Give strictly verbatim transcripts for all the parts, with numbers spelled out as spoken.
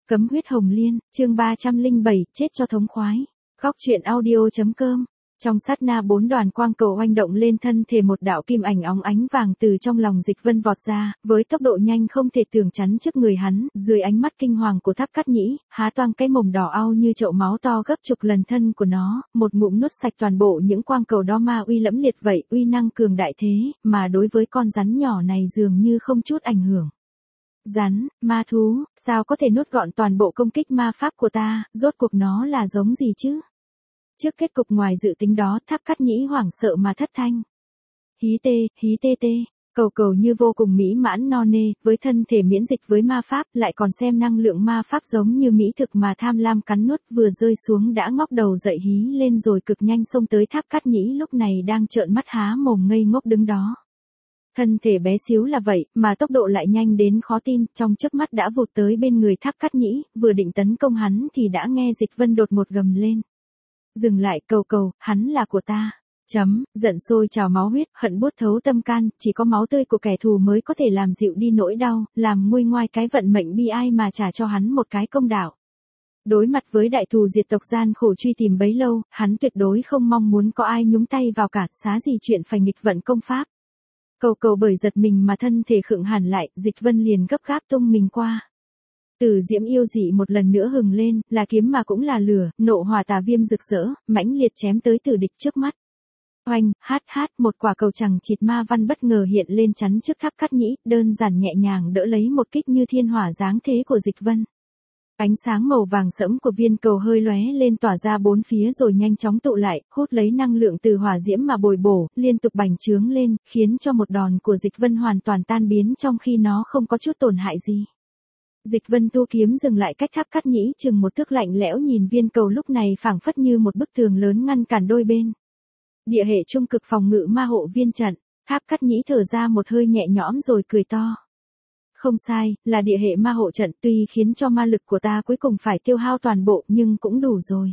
Cấm huyết hồng liên, chương ba trăm lẻ bảy, chết cho thống khoái. Góc truyện audio.com. Trong sát na bốn đoàn quang cầu oanh động lên thân thể một đạo kim ảnh óng ánh vàng từ trong lòng Dịch Vân vọt ra, với tốc độ nhanh không thể tưởng chắn trước người hắn, dưới ánh mắt kinh hoàng của Tháp Cát Nhĩ, há toang cái mồm đỏ au như chậu máu to gấp chục lần thân của nó, một ngụm nuốt sạch toàn bộ những quang cầu đó ma uy lẫm liệt vậy, uy năng cường đại thế, mà đối với con rắn nhỏ này dường như không chút ảnh hưởng. Rắn, ma thú, sao có thể nuốt gọn toàn bộ công kích ma pháp của ta, rốt cuộc nó là giống gì chứ? Trước kết cục ngoài dự tính đó, Tháp Cát Nhĩ hoảng sợ mà thất thanh. Hí tê, hí tê tê, cầu cầu như vô cùng mỹ mãn no nê, với thân thể miễn dịch với ma pháp, lại còn xem năng lượng ma pháp giống như mỹ thực mà tham lam cắn nuốt, vừa rơi xuống đã ngóc đầu dậy hí lên rồi cực nhanh xông tới Tháp Cát Nhĩ lúc này đang trợn mắt há mồm ngây ngốc đứng đó. Thân thể bé xíu là vậy, mà tốc độ lại nhanh đến khó tin, trong chớp mắt đã vụt tới bên người Tháp Cát Nhĩ, vừa định tấn công hắn thì đã nghe Dịch Vân đột ngột gầm lên. Dừng lại, cầu cầu, hắn là của ta. Chấm, giận sôi trào máu huyết, hận buốt thấu tâm can, chỉ có máu tươi của kẻ thù mới có thể làm dịu đi nỗi đau, làm nguôi ngoai cái vận mệnh bi ai mà trả cho hắn một cái công đạo. Đối mặt với đại thù diệt tộc gian khổ truy tìm bấy lâu, hắn tuyệt đối không mong muốn có ai nhúng tay vào cả, xá gì chuyện phải nghịch vận công pháp. Cầu cầu bởi giật mình mà thân thể khựng hẳn lại, Dịch Vân liền gấp gáp tung mình qua. Từ diễm yêu dị một lần nữa hừng lên, là kiếm mà cũng là lửa, nộ hỏa tà viêm rực rỡ, mãnh liệt chém tới tử địch trước mắt. Oanh, hát hát, một quả cầu chằng chịt ma văn bất ngờ hiện lên chắn trước Tháp Cát Nhĩ, đơn giản nhẹ nhàng đỡ lấy một kích như thiên hỏa giáng thế của Dịch Vân. Ánh sáng màu vàng sẫm của viên cầu hơi lóe lên tỏa ra bốn phía rồi nhanh chóng tụ lại, hút lấy năng lượng từ hỏa diễm mà bồi bổ, liên tục bành trướng lên, khiến cho một đòn của Dịch Vân hoàn toàn tan biến trong khi nó không có chút tổn hại gì. Dịch Vân thu kiếm dừng lại cách Tháp Cát Nhĩ chừng một thước, lạnh lẽo nhìn viên cầu lúc này phảng phất như một bức tường lớn ngăn cản đôi bên. Địa hệ trung cực phòng ngự ma hộ viên trận, Tháp Cát Nhĩ thở ra một hơi nhẹ nhõm rồi cười to. Không sai, là địa hệ ma hộ trận, tuy khiến cho ma lực của ta cuối cùng phải tiêu hao toàn bộ nhưng cũng đủ rồi.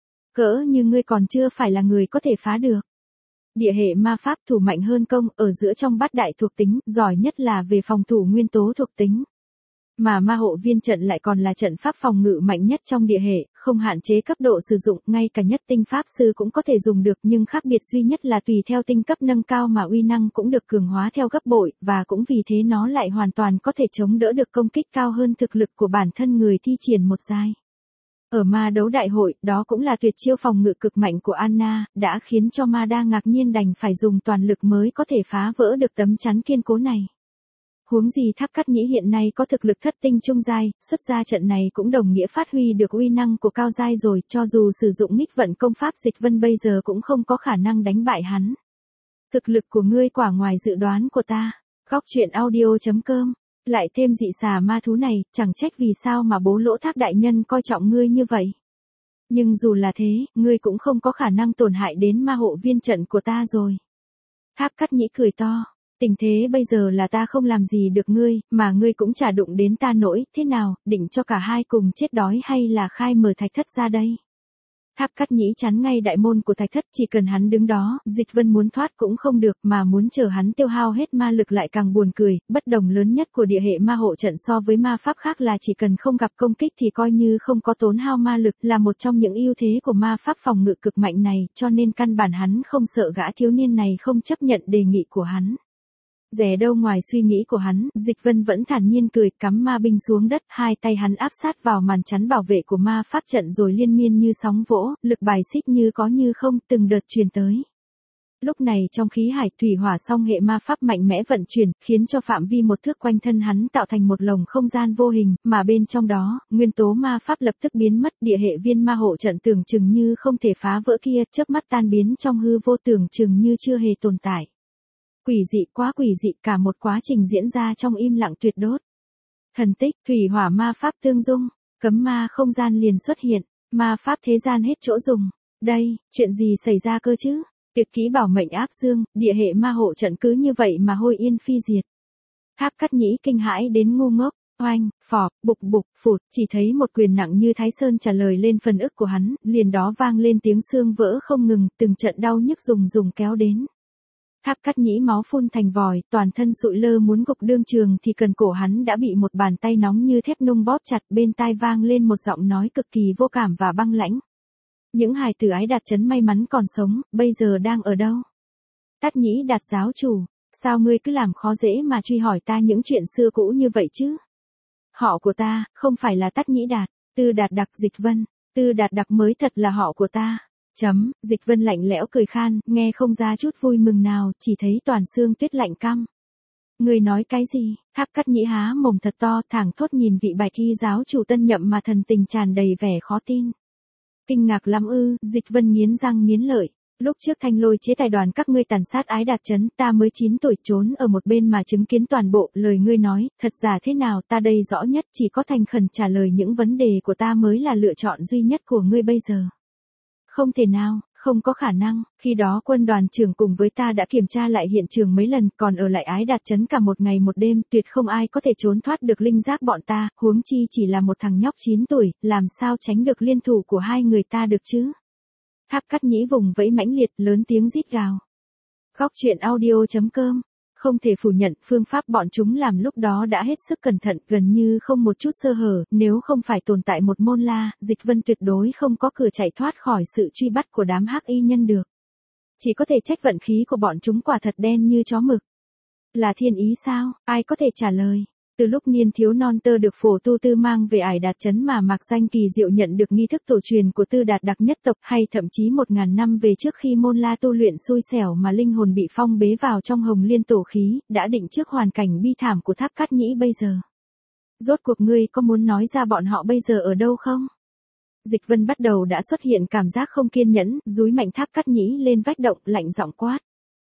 Cỡ như ngươi còn chưa phải là người có thể phá được. Địa hệ ma pháp thủ mạnh hơn công, ở giữa trong bát đại thuộc tính, giỏi nhất là về phòng thủ nguyên tố thuộc tính. Mà ma hộ viên trận lại còn là trận pháp phòng ngự mạnh nhất trong địa hệ, không hạn chế cấp độ sử dụng, ngay cả nhất tinh pháp sư cũng có thể dùng được, nhưng khác biệt duy nhất là tùy theo tinh cấp nâng cao mà uy năng cũng được cường hóa theo gấp bội, và cũng vì thế nó lại hoàn toàn có thể chống đỡ được công kích cao hơn thực lực của bản thân người thi triển một giai. Ở ma đấu đại hội, đó cũng là tuyệt chiêu phòng ngự cực mạnh của Anna, đã khiến cho Ma Đa ngạc nhiên đành phải dùng toàn lực mới có thể phá vỡ được tấm chắn kiên cố này. Huống gì Tháp Cát Nhĩ hiện nay có thực lực thất tinh trung giai, xuất ra trận này cũng đồng nghĩa phát huy được uy năng của cao giai rồi, cho dù sử dụng nghịch vận công pháp Dịch Vân bây giờ cũng không có khả năng đánh bại hắn. Thực lực của ngươi quả ngoài dự đoán của ta. Góc truyện audio.com. Lại thêm dị xà ma thú này, chẳng trách vì sao mà bố Lỗ Tháp đại nhân coi trọng ngươi như vậy. Nhưng dù là thế, ngươi cũng không có khả năng tổn hại đến ma hộ viên trận của ta rồi. Tháp Cát Nhĩ cười to. Tình thế bây giờ là ta không làm gì được ngươi, mà ngươi cũng chả đụng đến ta nổi, thế nào, định cho cả hai cùng chết đói hay là khai mở thạch thất ra đây? Tháp Cát Nhĩ chắn ngay đại môn của thạch thất, chỉ cần hắn đứng đó, Dịch Vân muốn thoát cũng không được, mà muốn chờ hắn tiêu hao hết ma lực lại càng buồn cười, bất đồng lớn nhất của địa hệ ma hộ trận so với ma pháp khác là chỉ cần không gặp công kích thì coi như không có tốn hao ma lực, là một trong những ưu thế của ma pháp phòng ngự cực mạnh này, cho nên căn bản hắn không sợ gã thiếu niên này không chấp nhận đề nghị của hắn. Rẻ đâu ngoài suy nghĩ của hắn, Dịch Vân vẫn thản nhiên cười, cắm ma binh xuống đất, hai tay hắn áp sát vào màn chắn bảo vệ của ma pháp trận rồi liên miên như sóng vỗ, lực bài xích như có như không, từng đợt truyền tới. Lúc này trong khí hải thủy hỏa song hệ ma pháp mạnh mẽ vận chuyển, khiến cho phạm vi một thước quanh thân hắn tạo thành một lồng không gian vô hình, mà bên trong đó, nguyên tố ma pháp lập tức biến mất, địa hệ viên ma hộ trận tưởng chừng như không thể phá vỡ kia, chớp mắt tan biến trong hư vô, tưởng chừng như chưa hề tồn tại. Quỷ dị, quá quỷ dị, cả một quá trình diễn ra trong im lặng tuyệt đốt. Thần tích, thủy hỏa ma pháp tương dung, cấm ma không gian liền xuất hiện, ma pháp thế gian hết chỗ dùng. Đây, chuyện gì xảy ra cơ chứ? Tuyệt kỹ bảo mệnh áp dương, địa hệ ma hộ trận cứ như vậy mà hôi yên phi diệt. Tháp Cát Nhĩ kinh hãi đến ngu ngốc, oanh, phọp, bục bục, phụt, chỉ thấy một quyền nặng như Thái Sơn trả lời lên phần ức của hắn, liền đó vang lên tiếng xương vỡ không ngừng, từng trận đau nhức rùng rùng kéo đến. Tháp Cát Nhĩ máu phun thành vòi, toàn thân sụi lơ muốn gục đương trường thì cần cổ hắn đã bị một bàn tay nóng như thép nung bóp chặt, bên tai vang lên một giọng nói cực kỳ vô cảm và băng lãnh. Những hài tử Ái Đạt Trấn may mắn còn sống, bây giờ đang ở đâu? Tát Nhĩ Đạt giáo chủ, sao ngươi cứ làm khó dễ mà truy hỏi ta những chuyện xưa cũ như vậy chứ? Họ của ta, không phải là Tát Nhĩ Đạt, Tư Đạt Đặc Dịch Vân, Tư Đạt Đặc mới thật là họ của ta. Chấm, Dịch Vân lạnh lẽo cười khan, nghe không ra chút vui mừng nào, chỉ thấy toàn xương tuyết lạnh căm. Ngươi nói cái gì? Tháp Cát Nhĩ há mồm thật to, thẳng thốt nhìn vị Bạch Y giáo chủ tân nhậm mà thần tình tràn đầy vẻ khó tin. Kinh ngạc lắm ư? Dịch Vân nghiến răng nghiến lợi. Lúc trước Thanh Lôi chế tài đoàn các ngươi tàn sát Ái Đạt Trấn, ta mới chín tuổi trốn ở một bên mà chứng kiến toàn bộ, lời ngươi nói, thật giả thế nào ta đây rõ nhất, chỉ có thành khẩn trả lời những vấn đề của ta mới là lựa chọn duy nhất của ngươi bây giờ. Không thể nào, không có khả năng, khi đó quân đoàn trưởng cùng với ta đã kiểm tra lại hiện trường mấy lần, còn ở lại Ái Đạt Trấn cả một ngày một đêm, tuyệt không ai có thể trốn thoát được linh giác bọn ta, huống chi chỉ là một thằng nhóc chín tuổi, làm sao tránh được liên thủ của hai người ta được chứ? Tháp Cát Nhĩ vùng vẫy mãnh liệt, lớn tiếng rít gào. Góc truyện audio chấm com. Không thể phủ nhận, phương pháp bọn chúng làm lúc đó đã hết sức cẩn thận, gần như không một chút sơ hở, nếu không phải tồn tại một môn la, Dịch Vân tuyệt đối không có cửa chạy thoát khỏi sự truy bắt của đám hắc y nhân được. Chỉ có thể trách vận khí của bọn chúng quả thật đen như chó mực. Là thiên ý sao, ai có thể trả lời? Từ lúc niên thiếu non tơ được phổ tu tư mang về Ải Đạt Trấn mà Mạc Danh Kỳ Diệu nhận được nghi thức tổ truyền của Tư Đạt Đặc nhất tộc, hay thậm chí một ngàn năm về trước khi môn la tu luyện xui xẻo mà linh hồn bị phong bế vào trong Hồng Liên tổ khí, đã định trước hoàn cảnh bi thảm của Tháp Cát Nhĩ bây giờ. Rốt cuộc ngươi có muốn nói ra bọn họ bây giờ ở đâu không? Dịch Vân bắt đầu đã xuất hiện cảm giác không kiên nhẫn, dúi mạnh Tháp Cát Nhĩ lên vách động, lạnh giọng quát.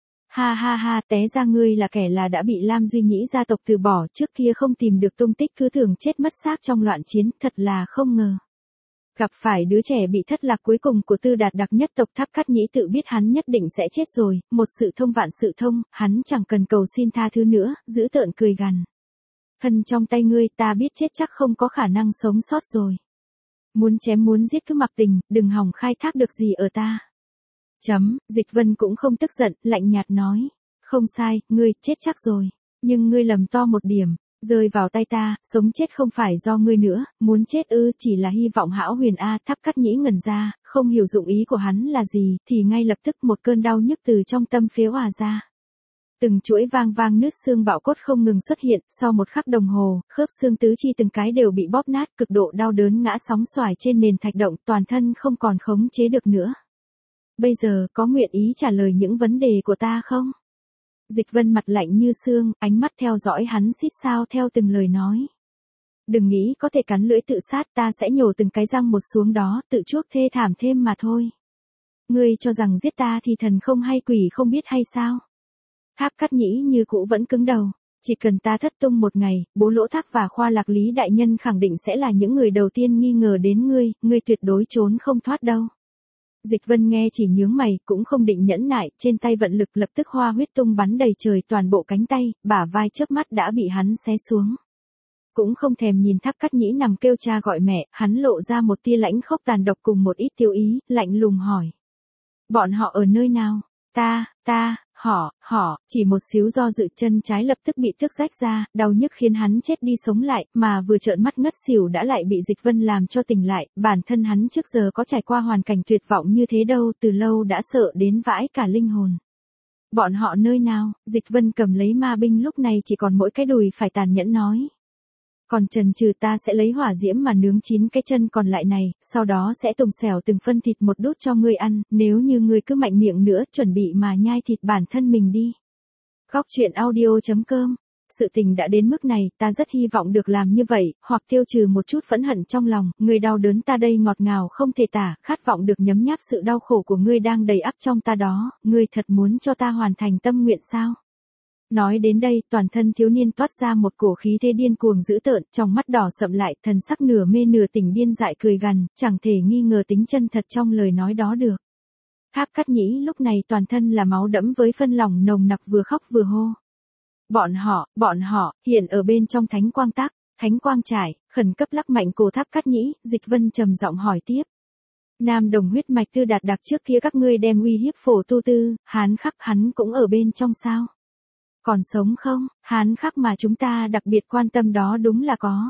Ha ha ha, té ra ngươi là kẻ là đã bị Lam Duy Nhĩ gia tộc từ bỏ, trước kia không tìm được tung tích cứ tưởng chết mất xác trong loạn chiến, thật là không ngờ. Gặp phải đứa trẻ bị thất lạc cuối cùng của Tư Đạt Đặc nhất tộc. Tháp Cát Nhĩ tự biết hắn nhất định sẽ chết rồi, một sự thông vạn sự thông, hắn chẳng cần cầu xin tha thứ nữa, giữ tợn cười gằn. Thân trong tay ngươi, ta biết chết chắc không có khả năng sống sót rồi. Muốn chém muốn giết cứ mặc tình, đừng hòng khai thác được gì ở ta. Chấm, Dịch Vân cũng không tức giận, lạnh nhạt nói. Không sai, ngươi, chết chắc rồi. Nhưng ngươi lầm to một điểm, rơi vào tay ta, sống chết không phải do ngươi nữa, muốn chết ư, chỉ là hy vọng hão huyền A. Tháp Cát Nhĩ ngẩn ra, không hiểu dụng ý của hắn là gì, thì ngay lập tức một cơn đau nhức từ trong tâm phế òa ra. Từng chuỗi vang vang nứt xương bạo cốt không ngừng xuất hiện, sau một khắc đồng hồ, khớp xương tứ chi từng cái đều bị bóp nát, cực độ đau đớn ngã sóng xoài trên nền thạch động, toàn thân không còn khống chế được nữa. Bây giờ có nguyện ý trả lời những vấn đề của ta không? Dịch Vân mặt lạnh như xương, ánh mắt theo dõi hắn xít sao theo từng lời nói. Đừng nghĩ có thể cắn lưỡi tự sát, ta sẽ nhổ từng cái răng một xuống đó, tự chuốc thê thảm thêm mà thôi. Ngươi cho rằng giết ta thì thần không hay quỷ không biết hay sao? Tháp Cát Nhĩ như cũ vẫn cứng đầu. Chỉ cần ta thất tung một ngày, Bố Lỗ Thác và Khoa Lạc Lý đại nhân khẳng định sẽ là những người đầu tiên nghi ngờ đến ngươi, ngươi tuyệt đối trốn không thoát đâu. Dịch Vân nghe chỉ nhướng mày, cũng không định nhẫn nại, trên tay vận lực lập tức hoa huyết tung bắn đầy trời, toàn bộ cánh tay, bả vai chớp mắt đã bị hắn xé xuống. Cũng không thèm nhìn Tháp Cát Nhĩ nằm kêu cha gọi mẹ, hắn lộ ra một tia lãnh khốc tàn độc cùng một ít tiêu ý, lạnh lùng hỏi. Bọn họ ở nơi nào? Ta, ta, họ, họ, chỉ một xíu do dự chân trái lập tức bị tước rách ra, đau nhức khiến hắn chết đi sống lại, mà vừa trợn mắt ngất xỉu đã lại bị Dịch Vân làm cho tỉnh lại, bản thân hắn trước giờ có trải qua hoàn cảnh tuyệt vọng như thế đâu, từ lâu đã sợ đến vãi cả linh hồn. Bọn họ nơi nào? Dịch Vân cầm lấy ma binh lúc này chỉ còn mỗi cái đùi phải tàn nhẫn nói. Còn chần chừ ta sẽ lấy hỏa diễm mà nướng chín cái chân còn lại này, sau đó sẽ tùng xẻo từng phân thịt một đút cho ngươi ăn, nếu như ngươi cứ mạnh miệng nữa, chuẩn bị mà nhai thịt bản thân mình đi. Góc truyện audio chấm com. Sự tình đã đến mức này, ta rất hy vọng được làm như vậy, hoặc tiêu trừ một chút phẫn hận trong lòng, ngươi đau đớn ta đây ngọt ngào không thể tả, khát vọng được nhấm nháp sự đau khổ của ngươi đang đầy ắp trong ta đó, ngươi thật muốn cho ta hoàn thành tâm nguyện sao? Nói đến đây, toàn thân thiếu niên toát ra một cổ khí thế điên cuồng dữ tợn, trong mắt đỏ sậm lại, thần sắc nửa mê nửa tỉnh điên dại cười gằn, chẳng thể nghi ngờ tính chân thật trong lời nói đó được. Tháp Cát Nhĩ lúc này toàn thân là máu đẫm với phân lỏng nồng nặc, vừa khóc vừa hô. Bọn họ, bọn họ, hiện ở bên trong thánh quang tác, thánh quang trải, khẩn cấp lắc mạnh cổ Tháp Cát Nhĩ, Dịch Vân trầm giọng hỏi tiếp. Nam đồng huyết mạch Tư Đạt Đặc trước kia các ngươi đem uy hiếp Phổ Tu Tư, Hán Khắc hắn cũng ở bên trong sao? Còn sống không? Hán Khắc mà chúng ta đặc biệt quan tâm đó đúng là có.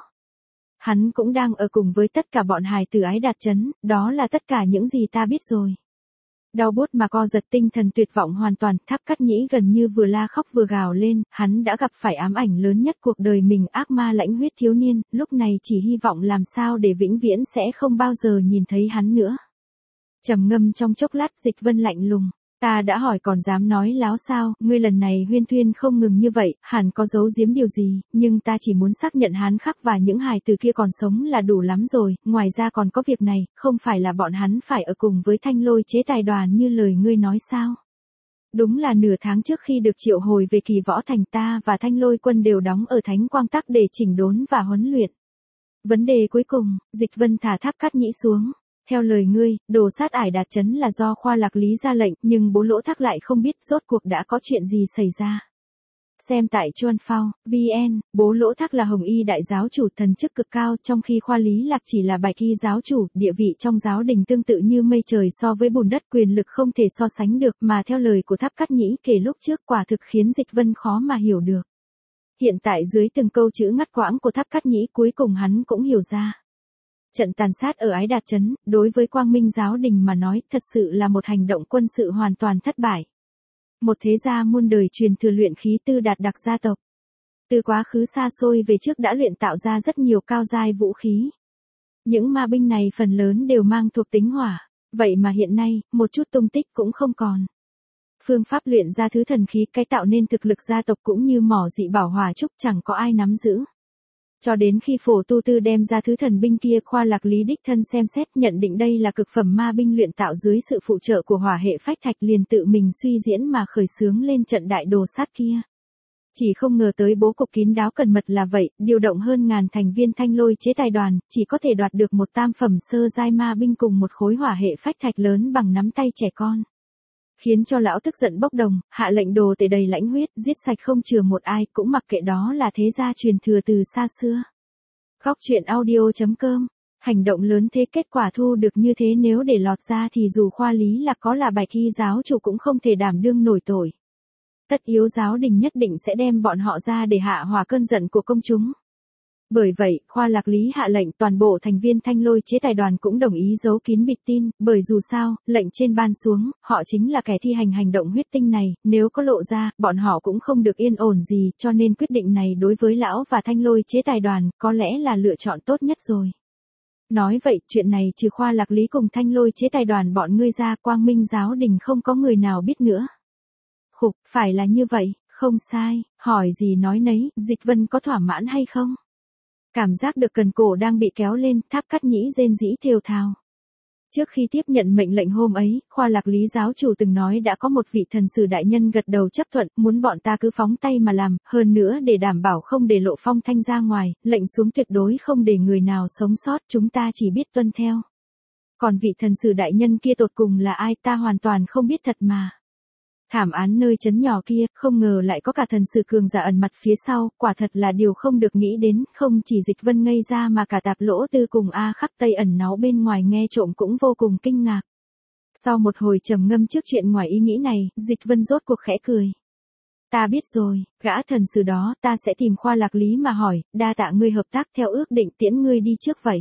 Hắn cũng đang ở cùng với tất cả bọn hài tử Ái Đạt Trấn, đó là tất cả những gì ta biết rồi. Đau bút mà co giật, tinh thần tuyệt vọng hoàn toàn, Tháp Cát Nhĩ gần như vừa la khóc vừa gào lên, hắn đã gặp phải ám ảnh lớn nhất cuộc đời mình, ác ma lãnh huyết thiếu niên, lúc này chỉ hy vọng làm sao để vĩnh viễn sẽ không bao giờ nhìn thấy hắn nữa. Trầm ngâm trong chốc lát, Dịch Vân lạnh lùng. Ta đã hỏi còn dám nói láo sao, ngươi lần này huyên thuyên không ngừng như vậy, hẳn có giấu giếm điều gì, nhưng ta chỉ muốn xác nhận Hán Khắc và những hài từ kia còn sống là đủ lắm rồi, ngoài ra còn có việc này, không phải là bọn hắn phải ở cùng với Thanh Lôi chế tài đoàn như lời ngươi nói sao? Đúng là nửa tháng trước khi được triệu hồi về Kỳ Võ Thành, ta và Thanh Lôi quân đều đóng ở Thánh Quang Tắc để chỉnh đốn và huấn luyện. Vấn đề cuối cùng, Dịch Vân thả Tháp Cát Nhĩ xuống. Theo lời ngươi, đồ sát Ải Đạt Trấn là do Khoa Lạc Lý ra lệnh, nhưng bố Lỗ Thác lại không biết rốt cuộc đã có chuyện gì xảy ra. Xem tại Chuan Phao, vê en, bố Lỗ Thác là Hồng Y đại giáo chủ, thần chức cực cao, trong khi Khoa Lý Lạc chỉ là Bạch Y giáo chủ, địa vị trong giáo đình tương tự như mây trời so với bùn đất, quyền lực không thể so sánh được, mà theo lời của Tháp Cát Nhĩ kể lúc trước quả thực khiến Dịch Vân khó mà hiểu được. Hiện tại dưới từng câu chữ ngắt quãng của Tháp Cát Nhĩ cuối cùng hắn cũng hiểu ra. Trận tàn sát ở Ái Đạt Trấn, đối với Quang Minh giáo đình mà nói, thật sự là một hành động quân sự hoàn toàn thất bại. Một thế gia muôn đời truyền thừa luyện khí Tư Đạt Đặc gia tộc. Từ quá khứ xa xôi về trước đã luyện tạo ra rất nhiều cao giai vũ khí. Những ma binh này phần lớn đều mang thuộc tính hỏa, vậy mà hiện nay, một chút tung tích cũng không còn. Phương pháp luyện ra thứ thần khí, cái tạo nên thực lực gia tộc cũng như mỏ dị bảo hỏa trúc chẳng có ai nắm giữ. Cho đến khi Phổ Tu Tư đem ra thứ thần binh kia, Khoa Lạc Lý đích thân xem xét nhận định đây là cực phẩm ma binh luyện tạo dưới sự phụ trợ của hỏa hệ phách thạch, liền tự mình suy diễn mà khởi xướng lên trận đại đồ sát kia. Chỉ không ngờ tới bố cục kín đáo cẩn mật là vậy, điều động hơn ngàn thành viên Thanh Lôi chế tài đoàn, chỉ có thể đoạt được một tam phẩm sơ giai ma binh cùng một khối hỏa hệ phách thạch lớn bằng nắm tay trẻ con. Khiến cho lão tức giận bốc đồng, hạ lệnh đồ tể đầy lãnh huyết, giết sạch không chừa một ai, cũng mặc kệ đó là thế gia truyền thừa từ xa xưa. Góc truyện audio chấm com. Hành động lớn thế kết quả thu được như thế nếu để lọt ra thì dù Khoa Lý Lạc có là Bạch Y giáo chủ cũng không thể đảm đương nổi tội. Tất yếu giáo đình nhất định sẽ đem bọn họ ra để hạ hòa cơn giận của công chúng. Bởi vậy, Khoa Lạc Lý hạ lệnh toàn bộ thành viên Thanh Lôi chế tài đoàn cũng đồng ý giấu kín bịt tin, bởi dù sao, lệnh trên ban xuống, họ chính là kẻ thi hành hành động huyết tinh này, nếu có lộ ra, bọn họ cũng không được yên ổn gì, cho nên quyết định này đối với lão và Thanh Lôi chế tài đoàn, có lẽ là lựa chọn tốt nhất rồi. Nói vậy, chuyện này trừ Khoa Lạc Lý cùng Thanh Lôi chế tài đoàn bọn ngươi ra, Quang Minh giáo đình không có người nào biết nữa. Khục, phải là như vậy, không sai, hỏi gì nói nấy, Dịch Vân có thỏa mãn hay không? Cảm giác được cần cổ đang bị kéo lên, Tháp Cát Nhĩ rên rỉ thều thào. Trước khi tiếp nhận mệnh lệnh hôm ấy, Khoa Lạc Lý giáo chủ từng nói đã có một vị thần sử đại nhân gật đầu chấp thuận, muốn bọn ta cứ phóng tay mà làm, hơn nữa để đảm bảo không để lộ phong thanh ra ngoài, lệnh xuống tuyệt đối không để người nào sống sót, chúng ta chỉ biết tuân theo. Còn vị thần sử đại nhân kia tột cùng là ai ta hoàn toàn không biết thật mà. Thảm án nơi trấn nhỏ kia, không ngờ lại có cả thần sử cường giả ẩn mặt phía sau, quả thật là điều không được nghĩ đến, không chỉ Dịch Vân ngây ra mà cả Tạp Lỗ Tư cùng A Khắc Tây ẩn náu bên ngoài nghe trộm cũng vô cùng kinh ngạc. Sau một hồi trầm ngâm trước chuyện ngoài ý nghĩ này, Dịch Vân rốt cuộc khẽ cười. Ta biết rồi, gã thần sử đó, ta sẽ tìm Khoa Lạc Lý mà hỏi, đa tạ ngươi hợp tác theo ước định tiễn ngươi đi trước vậy.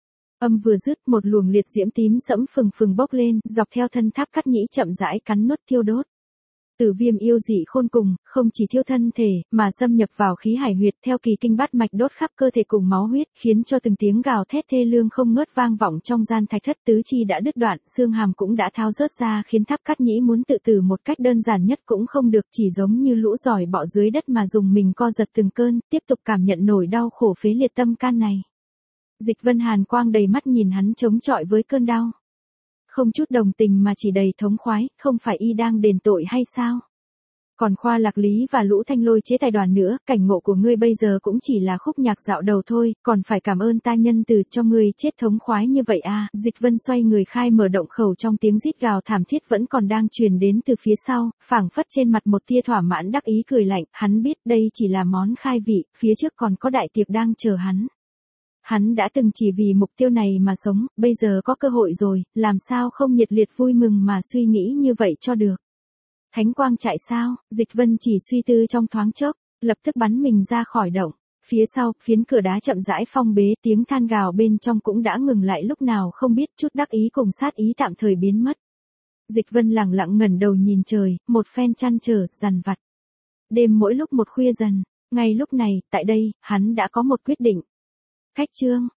Âm vừa dứt, một luồng liệt diễm tím sẫm phừng phừng bốc lên, dọc theo thân Tháp Cát Nhĩ chậm rãi cắn nuốt thiêu đốt. Tử viêm yêu dị khôn cùng, không chỉ thiêu thân thể, mà xâm nhập vào khí hải huyệt theo kỳ kinh bát mạch đốt khắp cơ thể cùng máu huyết, khiến cho từng tiếng gào thét thê lương không ngớt vang vọng trong gian thạch thất, tứ chi đã đứt đoạn, xương hàm cũng đã tháo rớt ra, khiến Tháp Cát Nhĩ muốn tự tử một cách đơn giản nhất cũng không được, chỉ giống như lũ giỏi bọ dưới đất mà dùng mình co giật từng cơn, tiếp tục cảm nhận nỗi đau khổ phế liệt tâm can này. Dịch Vân hàn quang đầy mắt nhìn hắn chống chọi với cơn đau. Không chút đồng tình mà chỉ đầy thống khoái, không phải y đang đền tội hay sao? Còn Khoa Lạc Lý và lũ Thanh Lôi chế tài đoàn nữa, cảnh ngộ của ngươi bây giờ cũng chỉ là khúc nhạc dạo đầu thôi, còn phải cảm ơn ta nhân từ cho ngươi chết thống khoái như vậy à? Dịch Vân xoay người khai mở động khẩu, trong tiếng rít gào thảm thiết vẫn còn đang truyền đến từ phía sau, phảng phất trên mặt một tia thỏa mãn đắc ý cười lạnh, hắn biết đây chỉ là món khai vị, phía trước còn có đại tiệc đang chờ hắn. Hắn đã từng chỉ vì mục tiêu này mà sống, bây giờ có cơ hội rồi, làm sao không nhiệt liệt vui mừng mà suy nghĩ như vậy cho được. Thánh quang chạy sao, Dịch Vân chỉ suy tư trong thoáng chốc, lập tức bắn mình ra khỏi động. Phía sau, phiến cửa đá chậm rãi phong bế, tiếng than gào bên trong cũng đã ngừng lại lúc nào không biết, chút đắc ý cùng sát ý tạm thời biến mất. Dịch Vân lặng lặng ngẩng đầu nhìn trời, một phen chăn trở, dằn vặt. Đêm mỗi lúc một khuya dần, ngay lúc này, tại đây, hắn đã có một quyết định. Khách chương